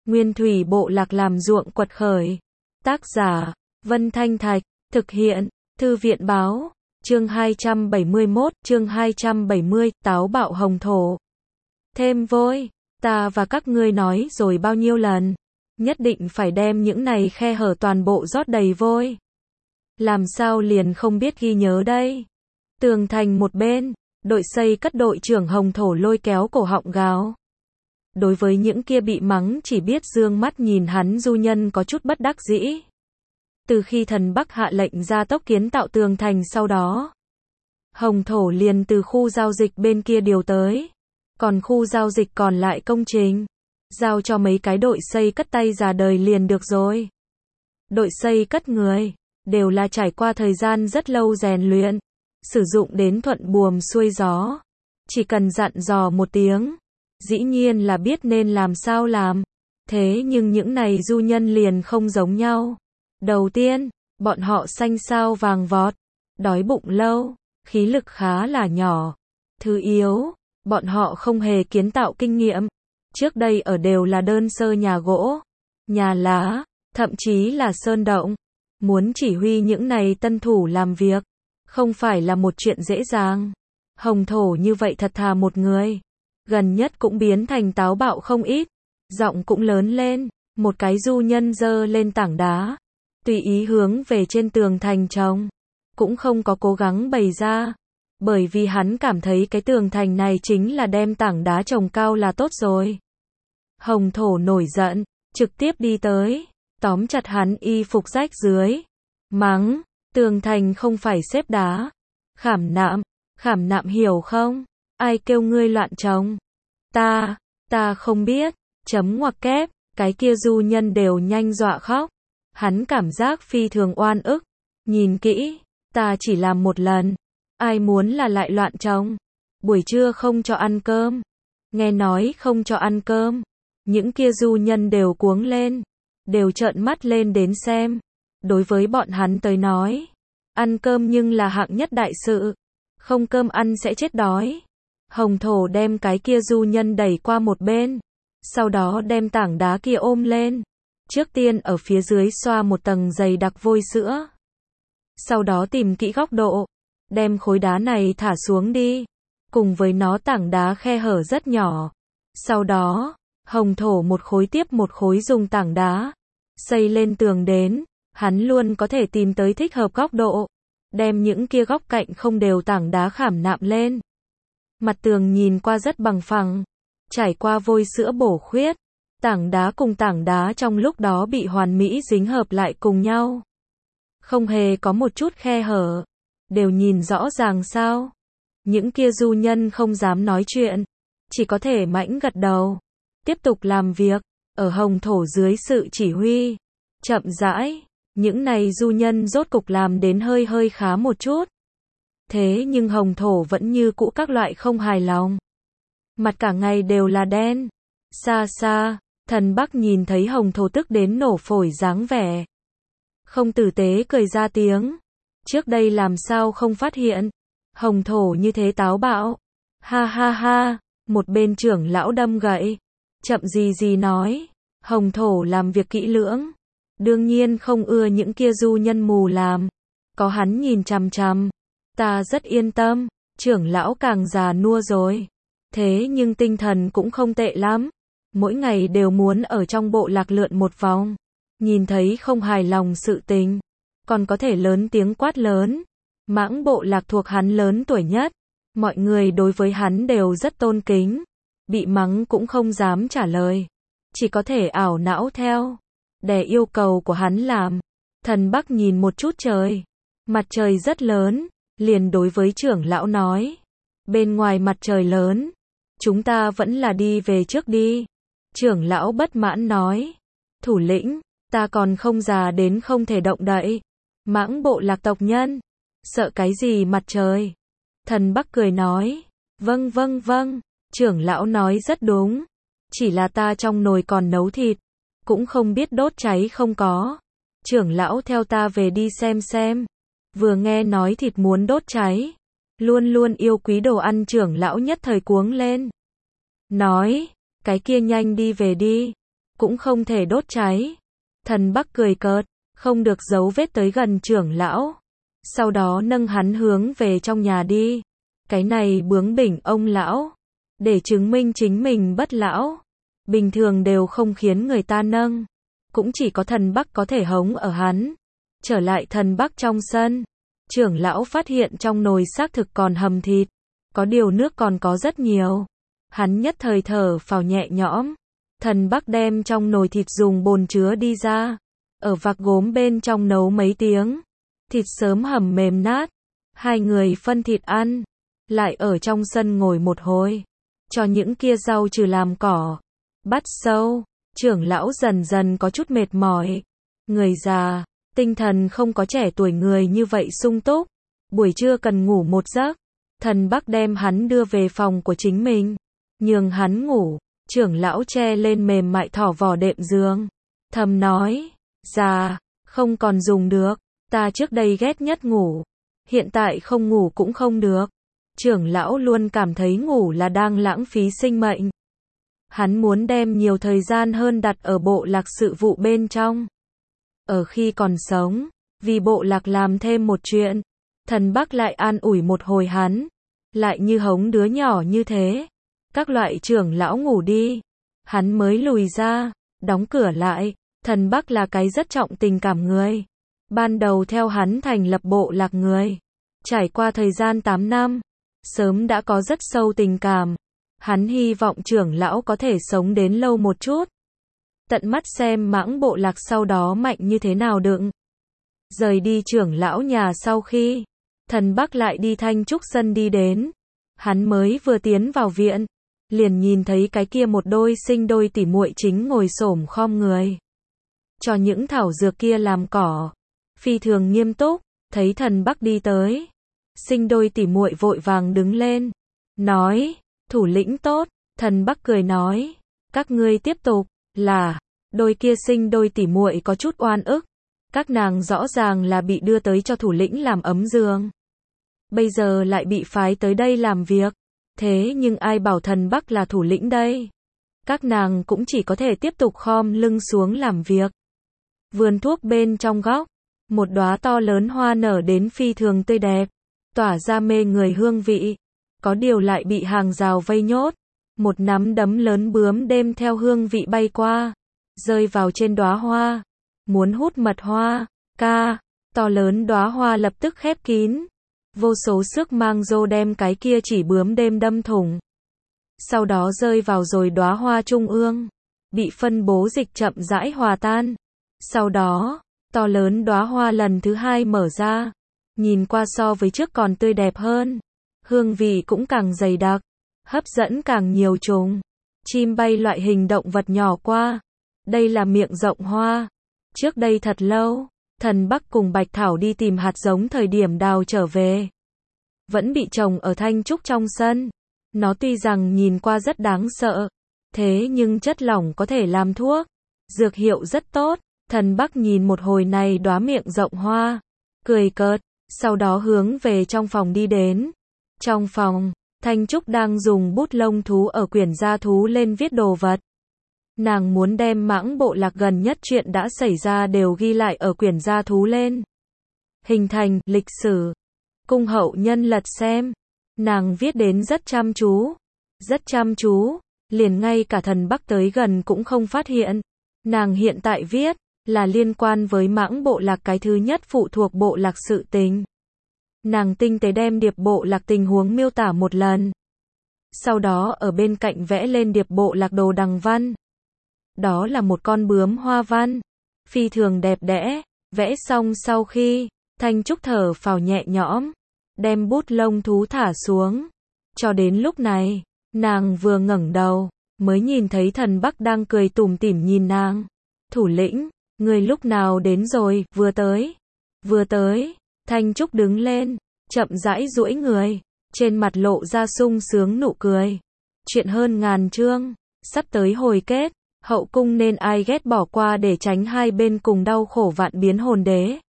Nguyên thủy bộ lạc làm ruộng quật khởi. Tác giả, Vân Thanh Thạch, thực hiện, Thư viện báo, chương 271, chương 270, táo bạo hồng thổ. Thêm vôi, ta và các ngươi nói rồi bao nhiêu lần, nhất định phải đem những này khe hở toàn bộ rót đầy vôi. Làm sao liền không biết ghi nhớ đây. Tường thành một bên, đội xây cất đội trưởng hồng thổ lôi kéo cổ họng gào. Đối với những kia bị mắng chỉ biết dương mắt nhìn hắn du nhân có chút bất đắc dĩ. Từ khi thần Bắc hạ lệnh ra tốc kiến tạo tường thành sau đó, hồng thổ liền từ khu giao dịch bên kia điều tới. Còn khu giao dịch còn lại công trình, giao cho mấy cái đội xây cất tay già đời liền được rồi. Đội xây cất người, đều là trải qua thời gian rất lâu rèn luyện, sử dụng đến thuận buồm xuôi gió. Chỉ cần dặn dò một tiếng, dĩ nhiên là biết nên làm sao làm. Thế nhưng những này du nhân liền không giống nhau. Đầu tiên, bọn họ xanh xao vàng vọt, đói bụng lâu, khí lực khá là nhỏ. Thứ yếu, bọn họ không hề kiến tạo kinh nghiệm. Trước đây ở đều là đơn sơ nhà gỗ, nhà lá, thậm chí là sơn động. Muốn chỉ huy những này tân thủ làm việc, không phải là một chuyện dễ dàng. Hồng thổ như vậy thật thà một người, gần nhất cũng biến thành táo bạo không ít, giọng cũng lớn lên. Một cái du nhân giơ lên tảng đá, tùy ý hướng về trên tường thành trồng, cũng không có cố gắng bày ra, bởi vì hắn cảm thấy cái tường thành này chính là đem tảng đá trồng cao là tốt rồi. Hồng thổ nổi giận, trực tiếp đi tới, tóm chặt hắn y phục rách dưới, mắng, tường thành không phải xếp đá, khảm nạm hiểu không? Ai kêu ngươi loạn trồng? Ta không biết, chấm ngoặc kép, cái kia du nhân đều nhanh dọa khóc. Hắn cảm giác phi thường oan ức, nhìn kỹ, ta chỉ làm một lần, ai muốn là lại loạn trồng. Buổi trưa không cho ăn cơm, nghe nói không cho ăn cơm, những kia du nhân đều cuống lên, đều trợn mắt lên đến xem. Đối với bọn hắn tới nói, ăn cơm nhưng là hạng nhất đại sự, không cơm ăn sẽ chết đói. Hồng thổ đem cái kia du nhân đẩy qua một bên, sau đó đem tảng đá kia ôm lên. Trước tiên ở phía dưới xoa một tầng dày đặc vôi sữa. Sau đó tìm kỹ góc độ, đem khối đá này thả xuống đi. Cùng với nó tảng đá khe hở rất nhỏ. Sau đó, hồng thổ một khối tiếp một khối dùng tảng đá xây lên tường đến. Hắn luôn có thể tìm tới thích hợp góc độ, đem những kia góc cạnh không đều tảng đá khảm nạm lên. Mặt tường nhìn qua rất bằng phẳng, trải qua vôi sữa bổ khuyết. Tảng đá cùng tảng đá trong lúc đó bị hoàn mỹ dính hợp lại cùng nhau. Không hề có một chút khe hở. Đều nhìn rõ ràng sao. Những kia du nhân không dám nói chuyện, chỉ có thể mãnh gật đầu. Tiếp tục làm việc, ở hồng thổ dưới sự chỉ huy. Chậm rãi, những này du nhân rốt cục làm đến hơi khá một chút. Thế nhưng hồng thổ vẫn như cũ các loại không hài lòng. Mặt cả ngày đều là đen. Xa xa, thần Bắc nhìn thấy hồng thổ tức đến nổ phổi dáng vẻ. Không tử tế cười ra tiếng. Trước đây làm sao không phát hiện. Hồng thổ như thế táo bạo. Ha ha ha, một bên trưởng lão đâm gậy. Chậm gì nói. Hồng thổ làm việc kỹ lưỡng. Đương nhiên không ưa những kia du nhân mù làm. Có hắn nhìn chằm chằm, ta rất yên tâm. Trưởng lão càng già nua rồi. Thế nhưng tinh thần cũng không tệ lắm. Mỗi ngày đều muốn ở trong bộ lạc lượn một vòng. Nhìn thấy không hài lòng sự tình, còn có thể lớn tiếng quát lớn. Mãng bộ lạc thuộc hắn lớn tuổi nhất. Mọi người đối với hắn đều rất tôn kính. Bị mắng cũng không dám trả lời. Chỉ có thể ảo não theo. Để yêu cầu của hắn làm. Thần Bắc nhìn một chút trời. Mặt trời rất lớn. Liền đối với trưởng lão nói. Bên ngoài mặt trời lớn. Chúng ta vẫn là đi về trước đi. Trưởng lão bất mãn nói. Thủ lĩnh, ta còn không già đến không thể động đậy. Mãng bộ lạc tộc nhân. Sợ cái gì mặt trời? Thần Bắc cười nói. Vâng. Trưởng lão nói rất đúng. Chỉ là ta trong nồi còn nấu thịt. Cũng không biết đốt cháy không có. Trưởng lão theo ta về đi xem. Vừa nghe nói thịt muốn đốt cháy. Luôn yêu quý đồ ăn trưởng lão nhất thời cuống lên. Nói, cái kia nhanh đi về đi. cũng không thể đốt cháy. Thần Bắc cười cợt, không được giấu vết tới gần trưởng lão. Sau đó nâng hắn hướng về trong nhà đi. Cái này bướng bỉnh ông lão, để chứng minh chính mình bất lão. Bình thường đều không khiến người ta nâng. Cũng chỉ có thần Bắc có thể hống ở hắn. Trở lại thần Bắc trong sân. Trưởng lão phát hiện trong nồi xác thực còn hầm thịt. Có điều nước còn có rất nhiều. Hắn nhất thời thở phào nhẹ nhõm. Thần Bắc đem trong nồi thịt dùng bồn chứa đi ra. Ở vạc gốm bên trong nấu mấy tiếng. Thịt sớm hầm mềm nát. Hai người phân thịt ăn. Lại ở trong sân ngồi một hồi. Cho những kia rau trừ làm cỏ. Bắt sâu. Trưởng lão dần dần có chút mệt mỏi. Người già, tinh thần không có trẻ tuổi người như vậy sung túc. Buổi trưa cần ngủ một giấc. Thần Bắc đem hắn đưa về phòng của chính mình. Nhường hắn ngủ. Trưởng lão che lên mềm mại thỏ vỏ đệm giường. Thầm nói, già, không còn dùng được. Ta trước đây ghét nhất ngủ. Hiện tại không ngủ cũng không được. Trưởng lão luôn cảm thấy ngủ là đang lãng phí sinh mệnh. Hắn muốn đem nhiều thời gian hơn đặt ở bộ lạc sự vụ bên trong. Ở khi còn sống, vì bộ lạc làm thêm một chuyện. Thần Bắc lại an ủi một hồi hắn. Lại như hống đứa nhỏ như thế. Các loại trưởng lão ngủ đi. Hắn mới lùi ra, đóng cửa lại. Thần Bắc là cái rất trọng tình cảm người. Ban đầu theo hắn thành lập bộ lạc người. Trải qua thời gian 8 năm. Sớm đã có rất sâu tình cảm. Hắn hy vọng trưởng lão có thể sống đến lâu một chút. Tận mắt xem mãng bộ lạc sau đó mạnh như thế nào đựng. Rời đi trưởng lão nhà sau khi. Thần Bắc lại đi Thanh Trúc sân đi đến. Hắn mới vừa tiến vào viện. Liền nhìn thấy cái kia một đôi sinh đôi tỉ muội chính ngồi xổm khom người. Cho những thảo dược kia làm cỏ. Phi thường nghiêm túc. Thấy thần Bắc đi tới. Sinh đôi tỉ muội vội vàng đứng lên. Nói, thủ lĩnh tốt. Thần Bắc cười nói, các ngươi tiếp tục. Là, đôi kia sinh đôi tỉ muội có chút oan ức. Các nàng rõ ràng là bị đưa tới cho thủ lĩnh làm ấm giường. Bây giờ lại bị phái tới đây làm việc. Thế nhưng ai bảo thần Bắc là thủ lĩnh đây? Các nàng cũng chỉ có thể tiếp tục khom lưng xuống làm việc. Vườn thuốc bên trong góc. Một đóa to lớn hoa nở đến phi thường tươi đẹp. Tỏa ra mê người hương vị. Có điều lại bị hàng rào vây nhốt. Một nắm đấm lớn bướm đêm theo hương vị bay qua. Rơi vào trên đóa hoa. Muốn hút mật hoa. To lớn đóa hoa lập tức khép kín. Vô số sức mang rô đem cái kia chỉ bướm đêm đâm thủng. Sau đó rơi vào rồi đóa hoa trung ương. Bị phân bố dịch chậm rãi hòa tan. Sau đó, to lớn đóa hoa lần thứ hai mở ra. Nhìn qua so với trước còn tươi đẹp hơn. Hương vị cũng càng dày đặc. Hấp dẫn càng nhiều trùng. Chim bay loại hình động vật nhỏ qua. Đây là miệng rộng hoa. Trước đây thật lâu, thần Bắc cùng Bạch Thảo đi tìm hạt giống thời điểm đào trở về. Vẫn bị trồng ở Thanh Trúc trong sân. Nó tuy rằng nhìn qua rất đáng sợ. Thế nhưng chất lỏng có thể làm thuốc. Dược hiệu rất tốt. Thần Bắc nhìn một hồi này đóa miệng rộng hoa. Cười cợt. Sau đó hướng về trong phòng đi đến. Trong phòng, Thanh Trúc đang dùng bút lông thú ở quyển gia thú lên viết đồ vật. Nàng muốn đem mãng bộ lạc gần nhất chuyện đã xảy ra đều ghi lại ở quyển gia thú lên. Hình thành, lịch sử. Cung hậu nhân lật xem. Nàng viết đến rất chăm chú. Rất chăm chú. Liền ngay cả thần Bắc tới gần cũng không phát hiện. Nàng hiện tại viết, là liên quan với mãng bộ lạc cái thứ nhất phụ thuộc bộ lạc sự tình. Nàng tinh tế đem điệp bộ lạc tình huống miêu tả một lần. Sau đó ở bên cạnh vẽ lên điệp bộ lạc đồ đằng văn. Đó là một con bướm hoa văn. Phi thường đẹp đẽ. Vẽ xong sau khi, Thanh Trúc thở phào nhẹ nhõm. Đem bút lông thú thả xuống. Cho đến lúc này, nàng vừa ngẩng đầu, mới nhìn thấy thần Bắc đang cười tủm tỉm nhìn nàng. Thủ lĩnh, người lúc nào đến rồi? Vừa tới. Thanh Trúc đứng lên, chậm rãi duỗi người, trên mặt lộ ra sung sướng nụ cười. Chuyện hơn ngàn chương, sắp tới hồi kết, hậu cung nên ai ghét bỏ qua để tránh hai bên cùng đau khổ vạn biến hồn đế.